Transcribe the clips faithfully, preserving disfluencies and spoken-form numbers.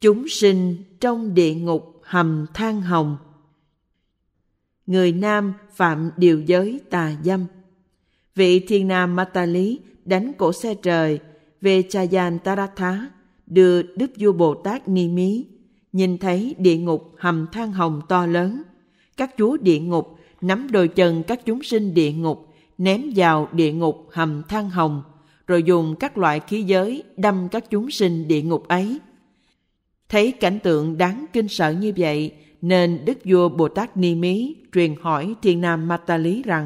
Chúng sinh trong địa ngục hầm than hồng. Người nam phạm điều giới tà dâm. Vị thiên nam Matali đánh cỗ xe trời về Chayantaratha đưa Đức Vua Bồ Tát Ni Mí, nhìn thấy địa ngục hầm than hồng to lớn. Các chúa địa ngục nắm đôi chân các chúng sinh địa ngục, ném vào địa ngục hầm than hồng, rồi dùng các loại khí giới đâm các chúng sinh địa ngục ấy. Thấy cảnh tượng đáng kinh sợ như vậy, nên Đức Vua Bồ Tát Ni Mí truyền hỏi thiên nam Matali rằng: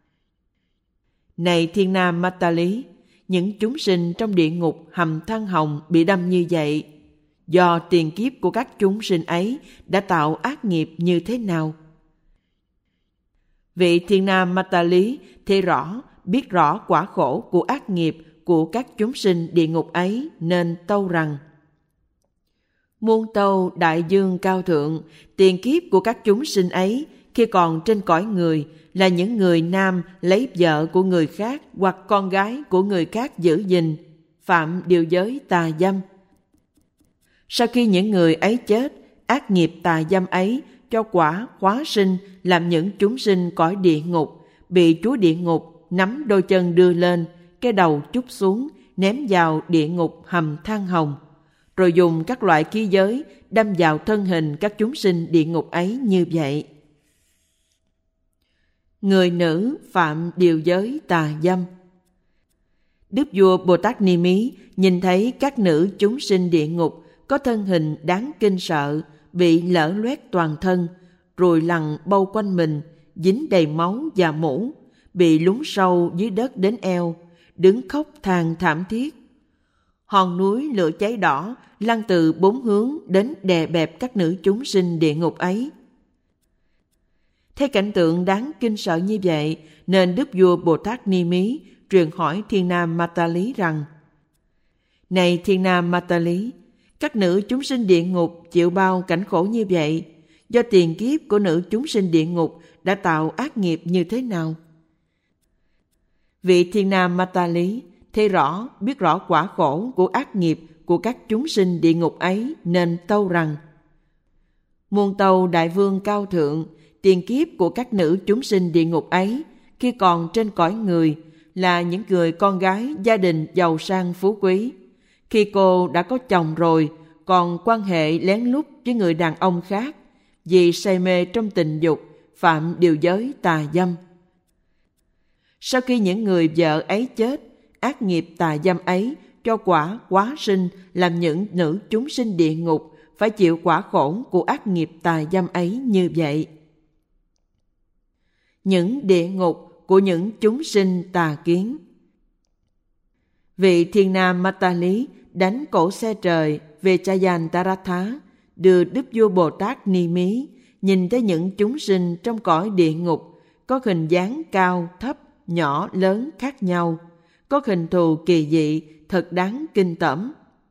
Này thiên nam Matali, những chúng sinh trong địa ngục hầm than hồng bị đâm như vậy, do tiền kiếp của các chúng sinh ấy đã tạo ác nghiệp như thế nào? Vị thiên nam Matali thấy rõ, biết rõ quả khổ của ác nghiệp của các chúng sinh địa ngục ấy, nên tâu rằng: Muôn tâu đại dương cao thượng, tiền kiếp của các chúng sinh ấy khi còn trên cõi người là những người nam lấy vợ của người khác hoặc con gái của người khác giữ gìn, phạm điều giới tà dâm. Sau khi những người ấy chết, ác nghiệp tà dâm ấy cho quả hóa sinh làm những chúng sinh cõi địa ngục, bị chúa địa ngục nắm đôi chân đưa lên, cái đầu chúc xuống, ném vào địa ngục hầm than hồng, rồi dùng các loại khí giới đâm vào thân hình các chúng sinh địa ngục ấy như vậy. Người nữ phạm điều giới tà dâm. Đức Vua Bồ Tát Ni Mí nhìn thấy các nữ chúng sinh địa ngục có thân hình đáng kinh sợ, bị lở loét toàn thân, ruồi lằn bao quanh mình, dính đầy máu và mủ, bị lún sâu dưới đất đến eo, đứng khóc than thảm thiết. Hòn núi lửa cháy đỏ lăn từ bốn hướng đến đè bẹp các nữ chúng sinh địa ngục ấy. Thấy cảnh tượng đáng kinh sợ như vậy, nên Đức Vua Bồ Tát Ni Mí truyền hỏi thiên nam Matali rằng: Này thiên nam Matali, các nữ chúng sinh địa ngục chịu bao cảnh khổ như vậy, do tiền kiếp của nữ chúng sinh địa ngục đã tạo ác nghiệp như thế nào? Vị thiên nam Matali thấy rõ, biết rõ quả khổ của ác nghiệp của các chúng sinh địa ngục ấy, nên tâu rằng: Muôn tâu đại vương cao thượng, tiền kiếp của các nữ chúng sinh địa ngục ấy khi còn trên cõi người là những người con gái gia đình giàu sang phú quý. Khi cô đã có chồng rồi, còn quan hệ lén lút với người đàn ông khác, vì say mê trong tình dục, phạm điều giới tà dâm. Sau khi những người vợ ấy chết, ác nghiệp tà dâm ấy cho quả hóa sinh làm những nữ chúng sinh địa ngục phải chịu quả khổ của ác nghiệp tà dâm ấy như vậy. Những địa ngục của những chúng sinh tà kiến. Vị thiên nam Matali đánh cỗ xe trời về Chayantaratha đưa Đức Vua Bồ Tát Ni Mí, nhìn thấy những chúng sinh trong cõi địa ngục có hình dáng cao, thấp, nhỏ, lớn khác nhau, có hình thù kỳ dị, thật đáng kinh tởm.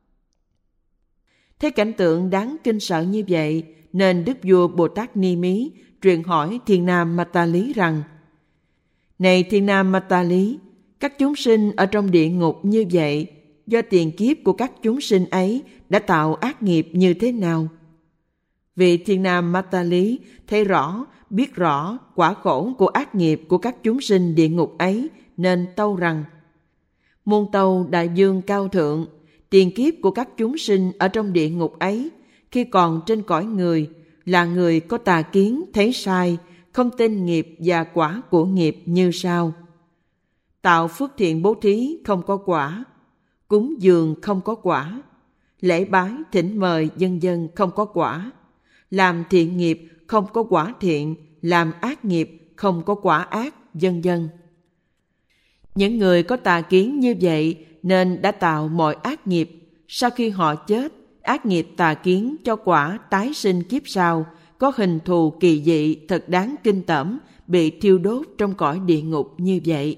Thấy cảnh tượng đáng kinh sợ như vậy, nên Đức Vua Bồ Tát Ni Mí truyền hỏi thiên nam Matali rằng: Này thiên nam Matali, các chúng sinh ở trong địa ngục như vậy, do tiền kiếp của các chúng sinh ấy đã tạo ác nghiệp như thế nào? Vị thiên nam Matali thấy rõ, biết rõ quả khổ của ác nghiệp của các chúng sinh địa ngục ấy, nên tâu rằng: Muôn tâu đại dương cao thượng, tiền kiếp của các chúng sinh ở trong địa ngục ấy khi còn trên cõi người là người có tà kiến, thấy sai, không tin nghiệp và quả của nghiệp như sau: tạo phước thiện bố thí không có quả, cúng dường không có quả, lễ bái thỉnh mời vân vân không có quả, làm thiện nghiệp không có quả thiện, làm ác nghiệp không có quả ác, vân vân. Những người có tà kiến như vậy nên đã tạo mọi ác nghiệp. Sau khi họ chết, ác nghiệp tà kiến cho quả tái sinh kiếp sau, có hình thù kỳ dị, thật đáng kinh tởm, bị thiêu đốt trong cõi địa ngục như vậy.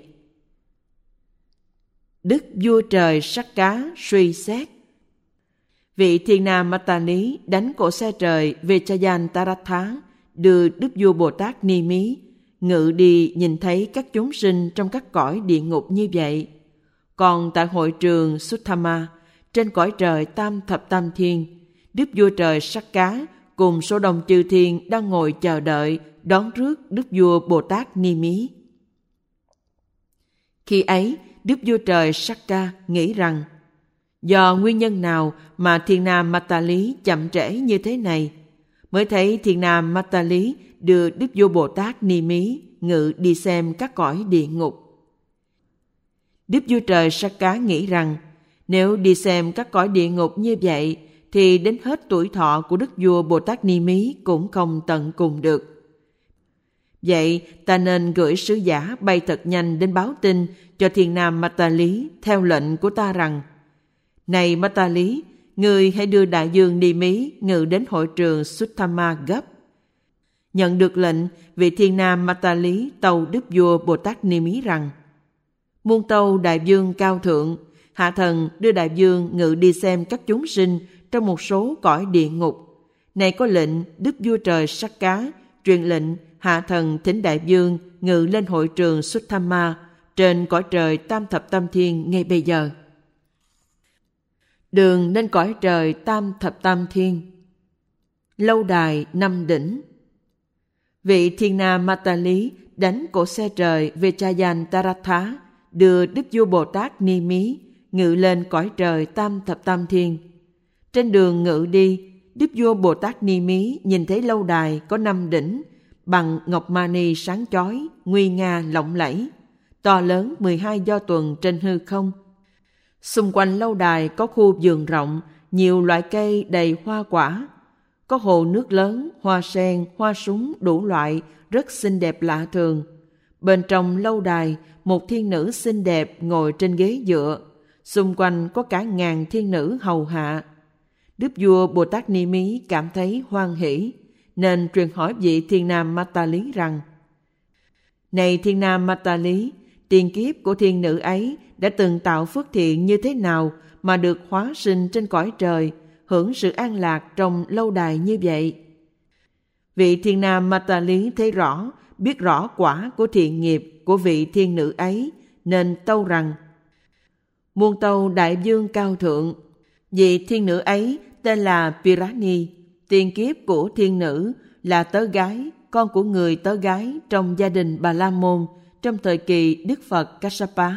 Đức vua trời sắc cá suy xét. Vị thiên nam Matali đánh cỗ xe trời về Chayantaratha đưa Đức vua Bồ Tát Ni Mí, ngự đi nhìn thấy các chúng sinh trong các cõi địa ngục như vậy. Còn tại hội trường Suttama, trên cõi trời tam thập tam thiên, Đức vua trời Sắc Cá cùng số đông chư thiên đang ngồi chờ đợi đón rước Đức vua Bồ Tát Ni Mí. Khi ấy, Đức vua trời Sắc Ca nghĩ rằng, do nguyên nhân nào mà Thiên Nam Mata Lý chậm trễ như thế này, mới thấy Thiên Nam Mata Lý đưa Đức vua Bồ Tát Ni Mí ngự đi xem các cõi địa ngục. Đức vua trời Sắc Cá nghĩ rằng, nếu đi xem các cõi địa ngục như vậy, thì đến hết tuổi thọ của Đức vua Bồ Tát Ni Mí cũng không tận cùng được. Vậy ta nên gửi sứ giả bay thật nhanh đến báo tin cho Thiên Nam Mata Lý theo lệnh của ta rằng, này Mata Lý, người hãy đưa đại dương Ni Mí ngự đến hội trường Suttama gấp. Nhận được lệnh, vị Thiên Nam Mata Lý tâu Đức vua Bồ Tát Ni Mí rằng, muôn tâu đại dương cao thượng, hạ thần đưa đại dương ngự đi xem các chúng sinh trong một số cõi địa ngục. Này có lệnh Đức vua trời Sắc Cá truyền lệnh hạ thần thỉnh đại dương ngự lên hội trường Suttama trên cõi trời Tam Thập Tam Thiên ngay bây giờ. Đường lên cõi trời Tam Thập Tam Thiên. Lâu đài năm đỉnh. Vị Thiên Nam Mata Lý đánh cỗ xe trời Vechayantaratha đưa Đức vua Bồ Tát Ni Mí ngự lên cõi trời Tam Thập Tam Thiên. Trên đường ngự đi, Đức vua Bồ Tát Ni Mí nhìn thấy lâu đài có năm đỉnh bằng ngọc mani sáng chói, nguy nga lộng lẫy, to lớn mười hai do tuần trên hư không. Xung quanh lâu đài có khu vườn rộng, nhiều loại cây đầy hoa quả. Có hồ nước lớn, hoa sen, hoa súng đủ loại, rất xinh đẹp lạ thường. Bên trong lâu đài, một thiên nữ xinh đẹp ngồi trên ghế dựa. Xung quanh có cả ngàn thiên nữ hầu hạ. Đức vua Bồ Tát Ni Mí cảm thấy hoan hỷ, nên truyền hỏi vị Thiên Nam Mata Lý rằng, này Thiên Nam Mata Lý, tiền kiếp của thiên nữ ấy đã từng tạo phước thiện như thế nào mà được hóa sinh trên cõi trời, hưởng sự an lạc trong lâu đài như vậy? Vị Thiên Nam Mata Lý thấy rõ, biết rõ quả của thiện nghiệp của vị thiên nữ ấy, nên tâu rằng, muôn tâu đại dương cao thượng, vị thiên nữ ấy tên là Pirani, tiền kiếp của thiên nữ là tớ gái, con của người tớ gái trong gia đình Bà La Môn trong thời kỳ Đức Phật Kassapa.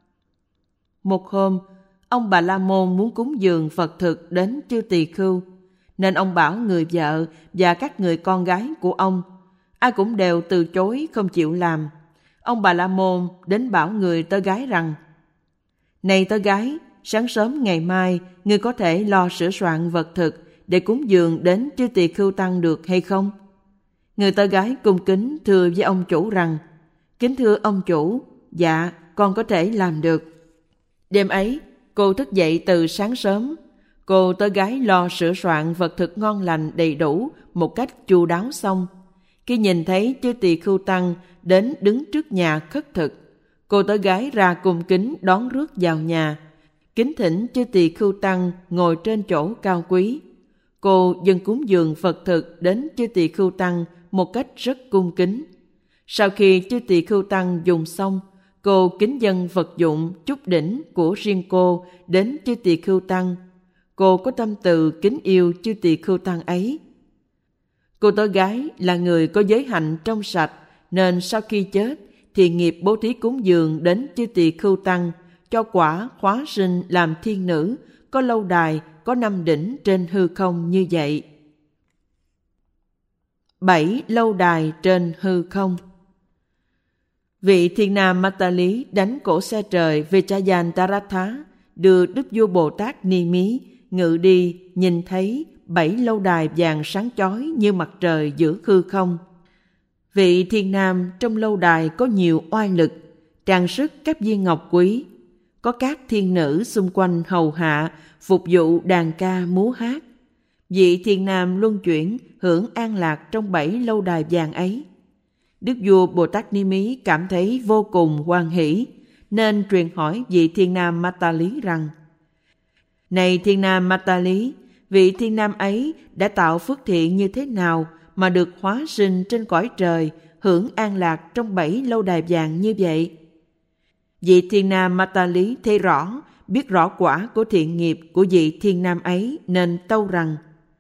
Một hôm, ông Bà La Môn muốn cúng dường Phật thực đến chư tỳ khưu, nên ông bảo người vợ và các người con gái của ông, ai cũng đều từ chối không chịu làm. Ông Bà La Môn đến bảo người tớ gái rằng, này tớ gái, sáng sớm ngày mai, ngươi có thể lo sửa soạn vật thực để cúng dường đến chư tỳ khưu tăng được hay không? Người tớ gái cung kính thưa với ông chủ rằng, kính thưa ông chủ, dạ, con có thể làm được. Đêm ấy, cô thức dậy từ sáng sớm. Cô tớ gái lo sửa soạn vật thực ngon lành đầy đủ một cách chu đáo xong. Khi nhìn thấy chư tỳ khưu tăng đến đứng trước nhà khất thực, cô tớ gái ra cung kính đón rước vào nhà, kính thỉnh chư tỳ khưu tăng ngồi trên chỗ cao quý. Cô dâng cúng dường Phật thực đến chư tỳ khưu tăng một cách rất cung kính. Sau khi chư tỳ khưu tăng dùng xong, cô kính dâng vật dụng chúc đỉnh của riêng cô đến chư tỳ khưu tăng. Cô có tâm từ kính yêu chư tỳ khưu tăng ấy. Cô tớ gái là người có giới hạnh trong sạch, nên sau khi chết thì nghiệp bố thí cúng dường đến chư tỳ khưu tăng, cho quả hóa sinh làm thiên nữ, có lâu đài, có năm đỉnh trên hư không như vậy. Bảy lâu đài trên hư không. Vị Thiên Nam Mata Lý đánh cỗ xe trời Vechayantaratha đưa Đức vua Bồ Tát Ni Mí ngự đi, nhìn thấy bảy lâu đài vàng sáng chói như mặt trời giữa hư không. Vị Thiên Nam trong lâu đài có nhiều oai lực, trang sức các viên ngọc quý, có các thiên nữ xung quanh hầu hạ, phục vụ đàn ca múa hát. Vị Thiên Nam luân chuyển hưởng an lạc trong bảy lâu đài vàng ấy. Đức vua Bồ Tát Ni Mí cảm thấy vô cùng hoan hỷ, nên truyền hỏi vị Thiên Nam Mata Lý rằng, này Thiên Nam Mata Lý, vị Thiên Nam ấy đã tạo phước thiện như thế nào mà được hóa sinh trên cõi trời, hưởng an lạc trong bảy lâu đài vàng như vậy? Vị Thiên Nam Mata Lý thấy rõ, biết rõ quả của thiện nghiệp của vị Thiên Nam ấy, nên tâu rằng,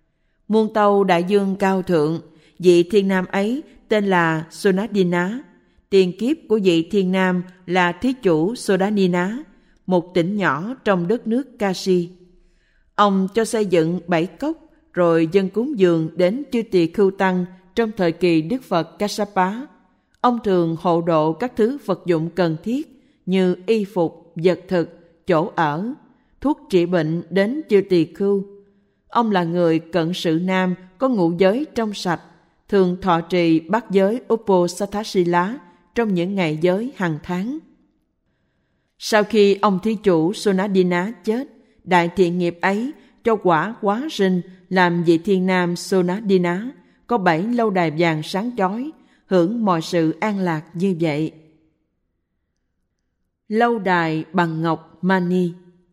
Muôn tâu đại dương cao thượng, vị thiên nam ấy tên là Sonadina. Tiền kiếp của vị thiên nam là thí chủ Sodanina, một tỉnh nhỏ trong đất nước Kashi. Ông cho xây dựng bảy cốc, rồi dâng cúng dường đến chư tỳ khưu tăng trong thời kỳ Đức Phật Kassapa. Ông thường hộ độ các thứ vật dụng cần thiết như y phục, vật thực, chỗ ở, thuốc trị bệnh đến chư tỳ khưu. Ông là người cận sự nam có ngũ giới trong sạch, thường thọ trì bát giới Uposatthasila trong những ngày giới hàng tháng. Sau khi ông thí chủ Sonadina chết, đại thiện nghiệp ấy cho quả hóa sinh làm vị thiên nam Sonadina có bảy lâu đài vàng sáng chói, hưởng mọi sự an lạc như vậy. Lâu đài bằng ngọc Mani.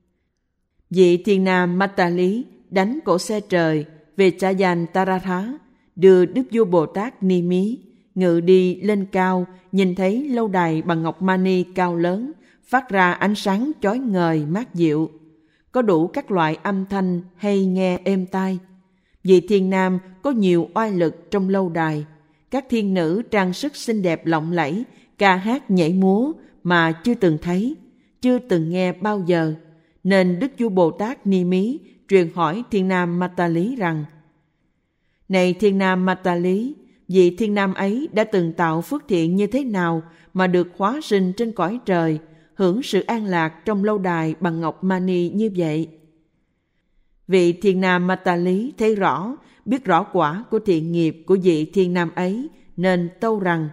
Vị thiên nam Matali đánh cổ xe trời về Chayan Taratha, đưa Đức Vua Bồ Tát Ni Mí ngự đi lên cao, nhìn thấy lâu đài bằng ngọc Mani cao lớn, phát ra ánh sáng chói ngời mát dịu, có đủ các loại âm thanh hay nghe êm tai. Vị thiên nam có nhiều oai lực trong lâu đài, các thiên nữ trang sức xinh đẹp lộng lẫy, ca hát nhảy múa mà chưa từng thấy, chưa từng nghe bao giờ, nên Đức Vua Bồ Tát Ni Mí truyền hỏi thiên nam Matali rằng: Này thiên nam Matali, vị thiên nam ấy đã từng tạo phước thiện như thế nào mà được hóa sinh trên cõi trời, hưởng sự an lạc trong lâu đài bằng ngọc Mani như vậy? Vị thiên nam Matali thấy rõ, biết rõ quả của thiện nghiệp của vị thiên nam ấy, nên tâu rằng: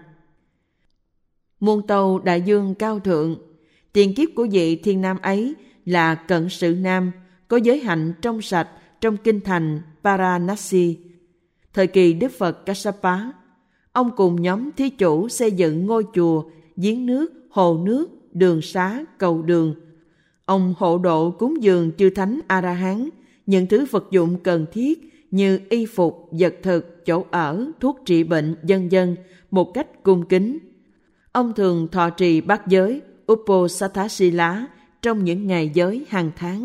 Muôn tâu đại dương cao thượng, tiền kiếp của vị thiên nam ấy là cận sự nam, có giới hạnh trong sạch trong kinh thành Varanasi. Thời kỳ Đức Phật Kassapa, ông cùng nhóm thí chủ xây dựng ngôi chùa, giếng nước, hồ nước, đường xá, cầu đường. Ông hộ độ cúng dường chư thánh A-la-hán những thứ vật dụng cần thiết như y phục, vật thực, chỗ ở, thuốc trị bệnh, vân vân một cách cung kính. Ông thường thọ trì bát giới Uposatthasila trong những ngày giới hàng tháng.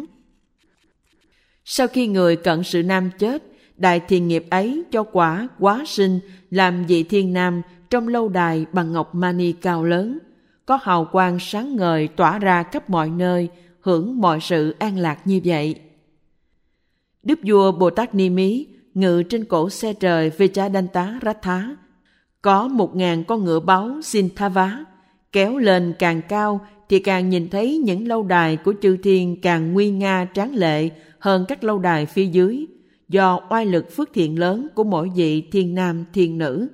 Sau khi người cận sự nam chết, đại thiện nghiệp ấy cho quả hóa sinh làm vị thiên nam trong lâu đài bằng ngọc Mani cao lớn, có hào quang sáng ngời tỏa ra khắp mọi nơi, hưởng mọi sự an lạc như vậy. Đức vua Bồ Tát Ni Mí ngự trên cổ xe trời Vechadanta Ratha, có một ngàn con ngựa báu Sinthavá, kéo lên càng cao thì càng nhìn thấy những lâu đài của chư thiên càng nguy nga tráng lệ hơn các lâu đài phía dưới, do oai lực phước thiện lớn của mỗi vị thiên nam thiên nữ.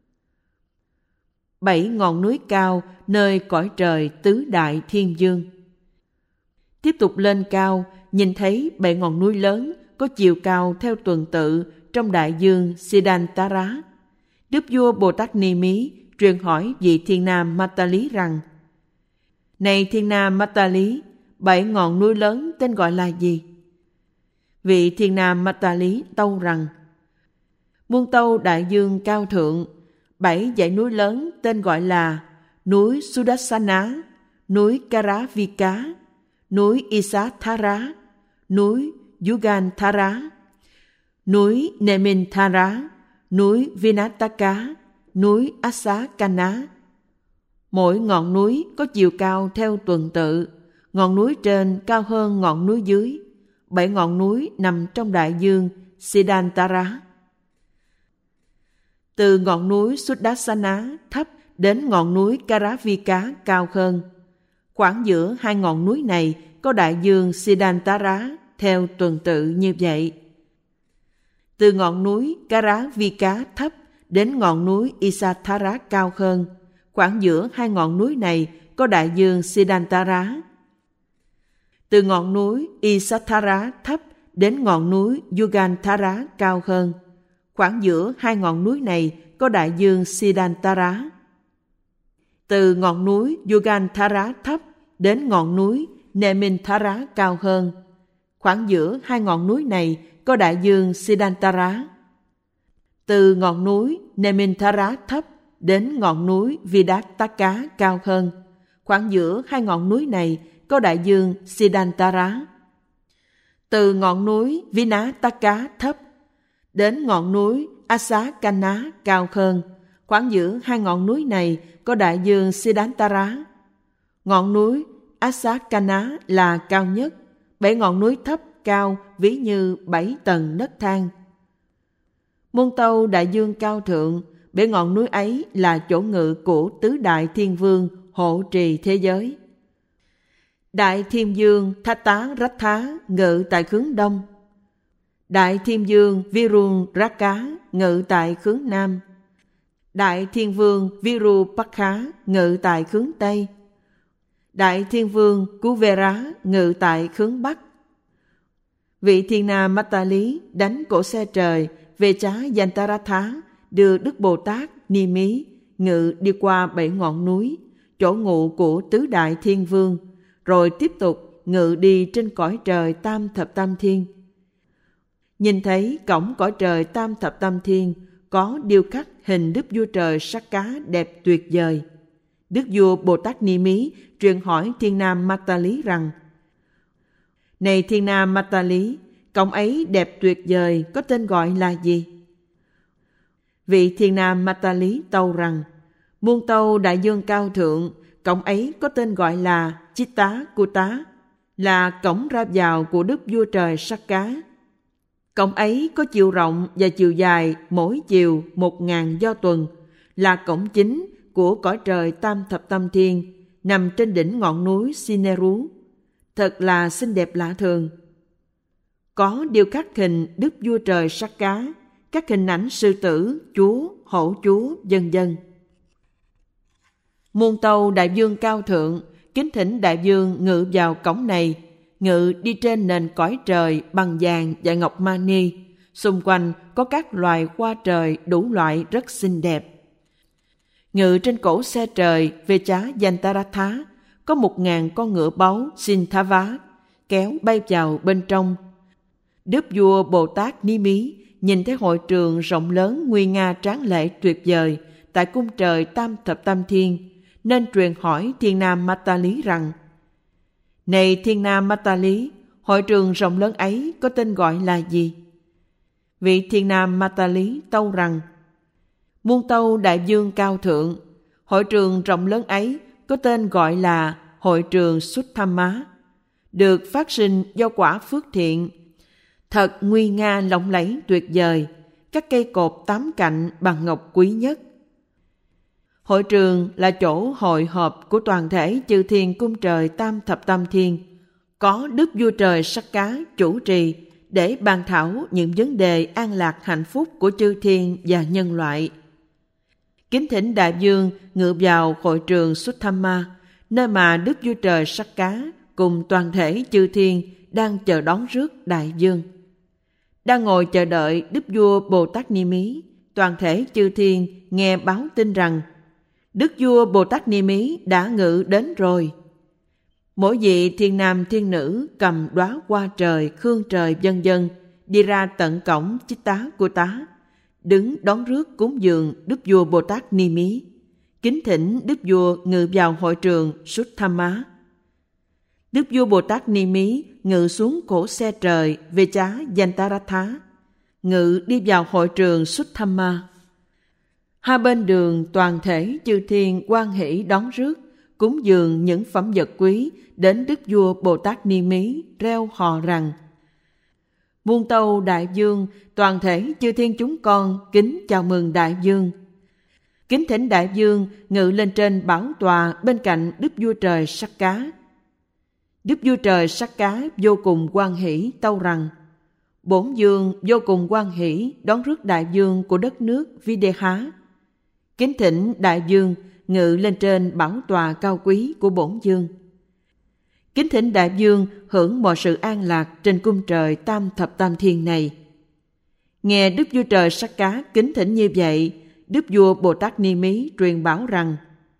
Bảy ngọn núi cao nơi cõi trời tứ đại thiên dương. Tiếp tục lên cao, nhìn thấy bảy ngọn núi lớn có chiều cao theo tuần tự trong đại dương Siddhantara. Đức vua Bồ Tát Ni Mí truyền hỏi vị thiên nam Matali rằng: Này thiên nam Matali, bảy ngọn núi lớn tên gọi là gì? Vị thiên nam Matali tâu rằng: Muôn tâu đại dương cao thượng, bảy dãy núi lớn tên gọi là núi Sudassana, núi Karavika, núi Isathara, núi Yuganthara, núi Neminthara, núi Vinataka, núi Asakana. Mỗi ngọn núi có chiều cao theo tuần tự, ngọn núi trên cao hơn ngọn núi dưới. Bảy ngọn núi nằm trong đại dương Siddhantara. Từ ngọn núi Sudassana thấp đến ngọn núi Karavika cao hơn. Khoảng giữa hai ngọn núi này có đại dương Siddhantara theo tuần tự như vậy. Từ ngọn núi Karavika thấp đến ngọn núi Isathara cao hơn. Khoảng giữa hai ngọn núi này có đại dương Siddhantara. Từ ngọn núi Isathara thấp đến ngọn núi Yuganthara cao hơn. Khoảng giữa hai ngọn núi này có đại dương Siddhantara. Từ ngọn núi Yuganthara thấp đến ngọn núi Neminthara cao hơn. Khoảng giữa hai ngọn núi này có đại dương Siddhantara. Từ ngọn núi Neminthara thấp đến ngọn núi Vidataka cao hơn. Khoảng giữa hai ngọn núi này có đại dương Siddhantara. Từ ngọn núi Vinataka thấp đến ngọn núi Asakana cao hơn. Khoảng giữa hai ngọn núi này có đại dương Siddhantara. Ngọn núi Asakana là cao nhất, bảy ngọn núi thấp cao ví như bảy tầng nấc thang. Môn Tâu đại dương cao thượng, bảy ngọn núi ấy là chỗ ngự của tứ đại thiên vương hộ trì thế giới. Đại thiên vương Thata Ratha ngự tại hướng đông. Đại thiên vương Virunraka ngự tại hướng nam. Đại thiên vương Virupakha ngự tại hướng tây. Đại thiên vương Kuvera ngự tại hướng bắc. Vị thiên nam Matali đánh cổ xe trời về chá Yantaratha đưa Đức Bồ Tát Ni Mí ngự đi qua bảy ngọn núi, chỗ ngụ của tứ đại thiên vương, rồi tiếp tục ngự đi trên cõi trời tam thập tam thiên. Nhìn thấy cổng cõi trời tam thập tam thiên có điêu khắc hình Đức Vua Trời Sắc Cá đẹp tuyệt vời. Đức vua Bồ Tát Ni Mí truyền hỏi thiên nam Matali rằng: Này thiên nam Matali, cổng ấy đẹp tuyệt vời, có tên gọi là gì? Vị thiên nam Matali tâu rằng: Muôn Tâu đại dương cao thượng, cổng ấy có tên gọi là Chitta Kuta, là cổng ra vào của Đức Vua Trời Sắc Cá. Cổng ấy có chiều rộng và chiều dài mỗi chiều một ngàn do tuần, là cổng chính của cõi trời tam thập tam thiên, nằm trên đỉnh ngọn núi Sineru. Thật là xinh đẹp lạ thường. Có điêu khắc hình Đức Vua Trời Sắc Cá, các hình ảnh sư tử, chúa, hổ chúa, vân vân. Muôn Tâu đại vương cao thượng, kính thỉnh đại vương ngự vào cổng này, ngự đi trên nền cõi trời bằng vàng và ngọc mani. Xung quanh có các loài hoa trời đủ loại rất xinh đẹp. Ngự trên cổ xe trời về chá Yantaratha có một ngàn con ngựa báu Sinthavá kéo bay vào bên trong. Đức vua Bồ Tát Ni Mí nhìn thấy hội trường rộng lớn nguy nga tráng lệ tuyệt vời tại cung trời tam thập tam thiên, nên truyền hỏi thiên nam Matali rằng: Này thiên nam Matali, hội trường rộng lớn ấy có tên gọi là gì? Vị thiên nam Matali tâu rằng: Muôn Tâu đại vương cao thượng, hội trường rộng lớn ấy có tên gọi là hội trường Suttama, được phát sinh do quả phước thiện, thật nguy nga lộng lẫy tuyệt vời, các cây cột tám cạnh bằng ngọc quý nhất. Hội trường là chỗ hội họp của toàn thể chư thiên cung trời tam thập tam thiên, có Đức Vua Trời Sắc Cá chủ trì để bàn thảo những vấn đề an lạc hạnh phúc của chư thiên và nhân loại. Kính thỉnh đại vương ngự vào hội trường Suttama, nơi mà Đức Vua Trời Sắc Cá cùng toàn thể chư thiên đang chờ đón rước đại vương. Đang ngồi chờ đợi Đức vua Bồ Tát Ni Mí, toàn thể chư thiên nghe báo tin rằng Đức vua Bồ Tát Ni Mí đã ngự đến rồi. Mỗi vị thiên nam thiên nữ cầm đóa hoa trời, khương trời vân vân đi ra tận cổng Chitta Kuta, đứng đón rước cúng dường Đức vua Bồ Tát Ni Mí, kính thỉnh Đức vua ngự vào hội trường Suttama. Đức vua Bồ Tát Ni Mí ngự xuống cổ xe trời về chá Yantaratha, ngự đi vào hội trường Suttama. Hai bên đường toàn thể chư thiên hoan hỷ đón rước, cúng dường những phẩm vật quý đến Đức vua Bồ Tát Ni Mí, reo hò rằng: Muôn Tâu đại vương, toàn thể chư thiên chúng con kính chào mừng đại vương. Kính thỉnh đại vương ngự lên trên bảo tọa bên cạnh Đức Vua Trời Sắc Cá. Đức Vua Trời Sắc Cá vô cùng hoan hỷ tâu rằng: Bổn vương vô cùng hoan hỷ đón rước đại vương của đất nước Videha. Kính thỉnh đại vương ngự lên trên bảo tọa cao quý của bổn vương. Kính thỉnh đại vương hưởng mọi sự an lạc trên cung trời tam thập tam thiên này. Nghe Đức Vua Trời Sắc Cá kính thỉnh như vậy, Đức vua Bồ Tát Ni Mí truyền bảo rằng: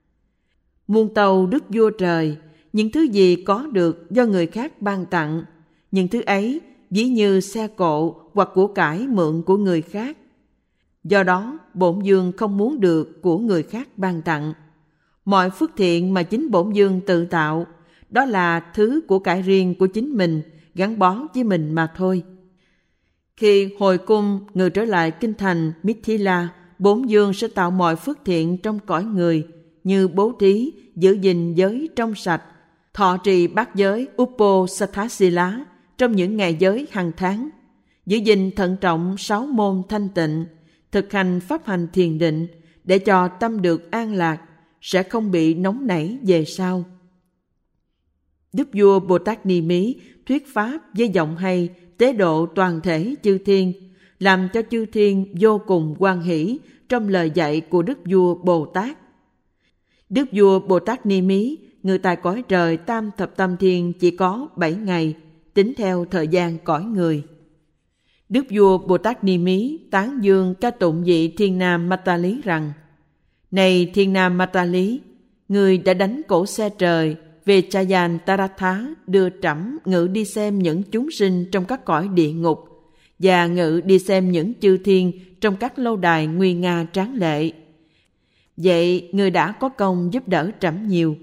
Muôn Tâu Đức Vua Trời, những thứ gì có được do người khác ban tặng, những thứ ấy ví như xe cộ hoặc của cải mượn của người khác. Do đó, bổn vương không muốn được của người khác ban tặng. Mọi phước thiện mà chính bổn vương tự tạo, đó là thứ của cải riêng của chính mình, gắn bó với mình mà thôi. Khi hồi cung ngự trở lại kinh thành Mithila, bốn dương sẽ tạo mọi phước thiện trong cõi người, như bố thí, giữ gìn giới trong sạch, thọ trì bát giới Uposatthasila trong những ngày giới hàng tháng, giữ gìn thận trọng sáu môn thanh tịnh, thực hành pháp hành thiền định để cho tâm được an lạc, sẽ không bị nóng nảy về sau. Đức vua Bồ Tát Ni Mí thuyết pháp với giọng hay, tế độ toàn thể chư thiên, làm cho chư thiên vô cùng hoan hỷ trong lời dạy của Đức vua Bồ Tát. Đức vua Bồ Tát Ni Mí ngự tại cõi trời Tam Thập Tam Thiên chỉ có bảy ngày, tính theo thời gian cõi người. Đức vua Bồ Tát Ni Mí tán dương ca tụng vị thiên nam Mata Lý rằng: Này thiên nam Mata Lý, người đã đánh cổ xe trời về Chayan Taratha, đưa trẫm ngự đi xem những chúng sinh trong các cõi địa ngục, và ngự đi xem những chư thiên trong các lâu đài nguy nga tráng lệ. Vậy người đã có công giúp đỡ trẫm nhiều.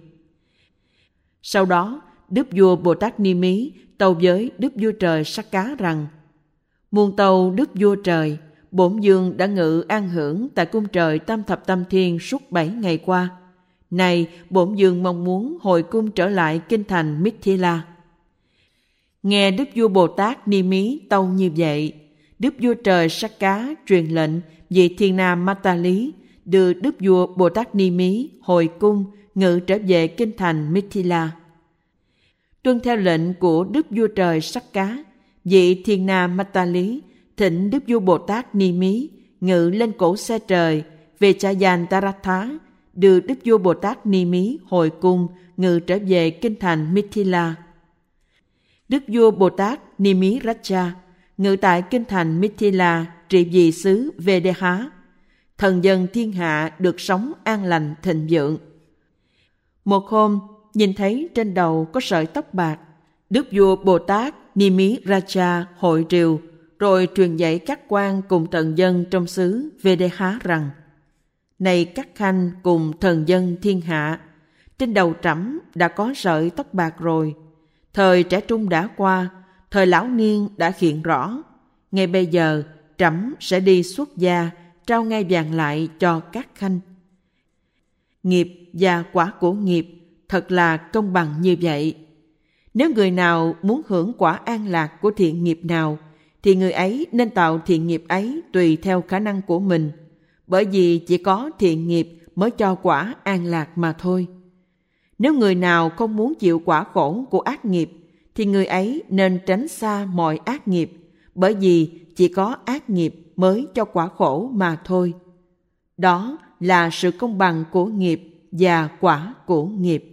Sau đó, Đức vua Bồ Tát Ni Mí tâu với Đức vua trời Sắc Cá rằng: Muôn tâu Đức vua trời, bổn dương đã ngự an hưởng tại cung trời Tam Thập Tam Thiên suốt bảy ngày qua. Này, bổn dương mong muốn hồi cung trở lại kinh thành Mithila. Nghe Đức vua Bồ Tát Ni Mí tâu như vậy, Đức vua trời Sắc Cá truyền lệnh vị thiên nam Mata Lý đưa Đức vua Bồ Tát Ni Mí hồi cung ngự trở về kinh thành Mithila. Tuân theo lệnh của Đức vua trời Sắc Cá, vị thiên nam Mata Lý thỉnh Đức vua Bồ Tát Ni Mí ngự lên cổ xe trời về Chayan Taratha, đưa Đức vua Bồ Tát Ni Mí hồi cung ngự trở về kinh thành Mithila. Đức vua Bồ Tát Ni Mí Raja ngự tại kinh thành Mithila trị vì xứ Vedeha. Thần dân thiên hạ được sống an lành thịnh vượng. Một hôm, nhìn thấy trên đầu có sợi tóc bạc, Đức vua Bồ Tát Ni Mí Raja hội triều, rồi truyền dạy các quan cùng thần dân trong xứ Vedeha rằng: Này các khanh cùng thần dân thiên hạ, trên đầu trẫm đã có sợi tóc bạc rồi. Thời trẻ trung đã qua, thời lão niên đã hiện rõ. Ngay bây giờ, trẫm sẽ đi xuất gia, trao ngai vàng lại cho các khanh. Nghiệp và quả của nghiệp thật là công bằng như vậy. Nếu người nào muốn hưởng quả an lạc của thiện nghiệp nào, thì người ấy nên tạo thiện nghiệp ấy tùy theo khả năng của mình, bởi vì chỉ có thiện nghiệp mới cho quả an lạc mà thôi. Nếu người nào không muốn chịu quả khổ của ác nghiệp, thì người ấy nên tránh xa mọi ác nghiệp, bởi vì chỉ có ác nghiệp mới cho quả khổ mà thôi. Đó là sự công bằng của nghiệp và quả của nghiệp.